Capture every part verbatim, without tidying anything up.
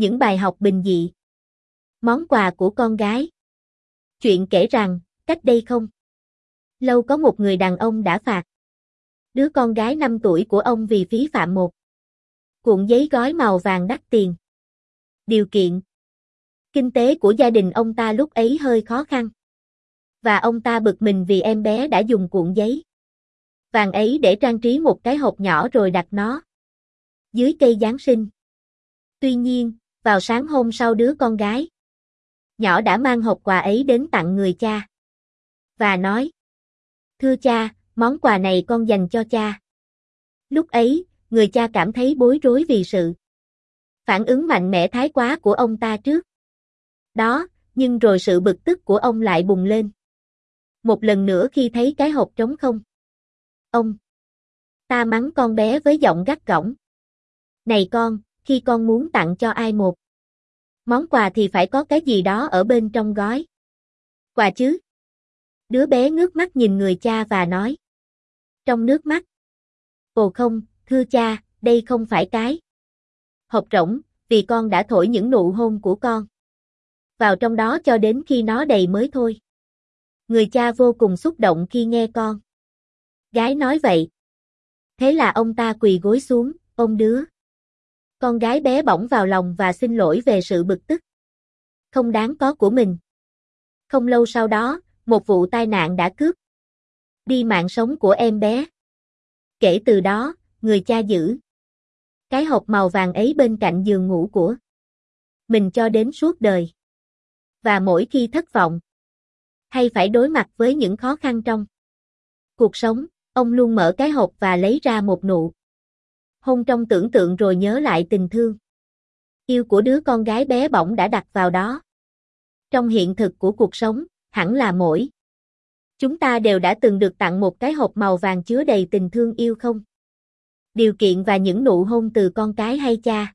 Những bài học bình dị. Món quà của con gái. Chuyện kể rằng, cách đây không lâu có một người đàn ông đã phạt đứa con gái năm tuổi của ông vì phí phạm một cuộn giấy gói màu vàng đắt tiền. Điều kiện kinh tế của gia đình ông ta lúc ấy hơi khó khăn. Và ông ta bực mình vì em bé đã dùng cuộn giấy vàng ấy để trang trí một cái hộp nhỏ rồi đặt nó dưới cây Giáng sinh. Tuy nhiên, vào sáng hôm sau đứa con gái nhỏ đã mang hộp quà ấy đến tặng người cha. Và nói: "Thưa cha, món quà này con dành cho cha." Lúc ấy, người cha cảm thấy bối rối vì sự phản ứng mạnh mẽ thái quá của ông ta trước đó, nhưng rồi sự bực tức của ông lại bùng lên một lần nữa khi thấy cái hộp trống không. Ông ta mắng con bé với giọng gắt gỏng: "Này con, khi con muốn tặng cho ai một món quà thì phải có cái gì đó ở bên trong gói quà chứ." Đứa bé ngước mắt nhìn người cha và nói trong nước mắt: "Ồ không, thưa cha, đây không phải cái hộp rỗng, vì con đã thổi những nụ hôn của con vào trong đó cho đến khi nó đầy mới thôi." Người cha vô cùng xúc động khi nghe con gái nói vậy. Thế là ông ta quỳ gối xuống, ôm đứa con gái bé bỏng vào lòng và xin lỗi về sự bực tức không đáng có của mình. Không lâu sau đó, một vụ tai nạn đã cướp đi mạng sống của em bé. Kể từ đó, người cha giữ cái hộp màu vàng ấy bên cạnh giường ngủ của mình cho đến suốt đời. Và mỗi khi thất vọng hay phải đối mặt với những khó khăn trong cuộc sống, ông luôn mở cái hộp và lấy ra một nụ hôn trong tưởng tượng rồi nhớ lại tình thương yêu của đứa con gái bé bỏng đã đặt vào đó. Trong hiện thực của cuộc sống, hẳn là mỗi chúng ta đều đã từng được tặng một cái hộp màu vàng chứa đầy tình thương yêu không điều kiện và những nụ hôn từ con cái hay cha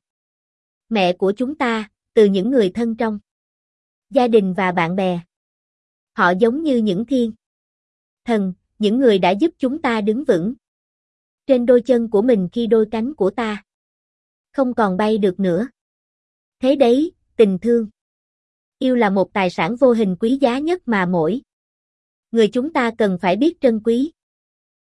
mẹ của chúng ta, từ những người thân trong gia đình và bạn bè. Họ giống như những thiên thần, những người đã giúp chúng ta đứng vững trên đôi chân của mình khi đôi cánh của ta không còn bay được nữa. Thế đấy, tình thương yêu là một tài sản vô hình quý giá nhất mà mỗi người chúng ta cần phải biết trân quý.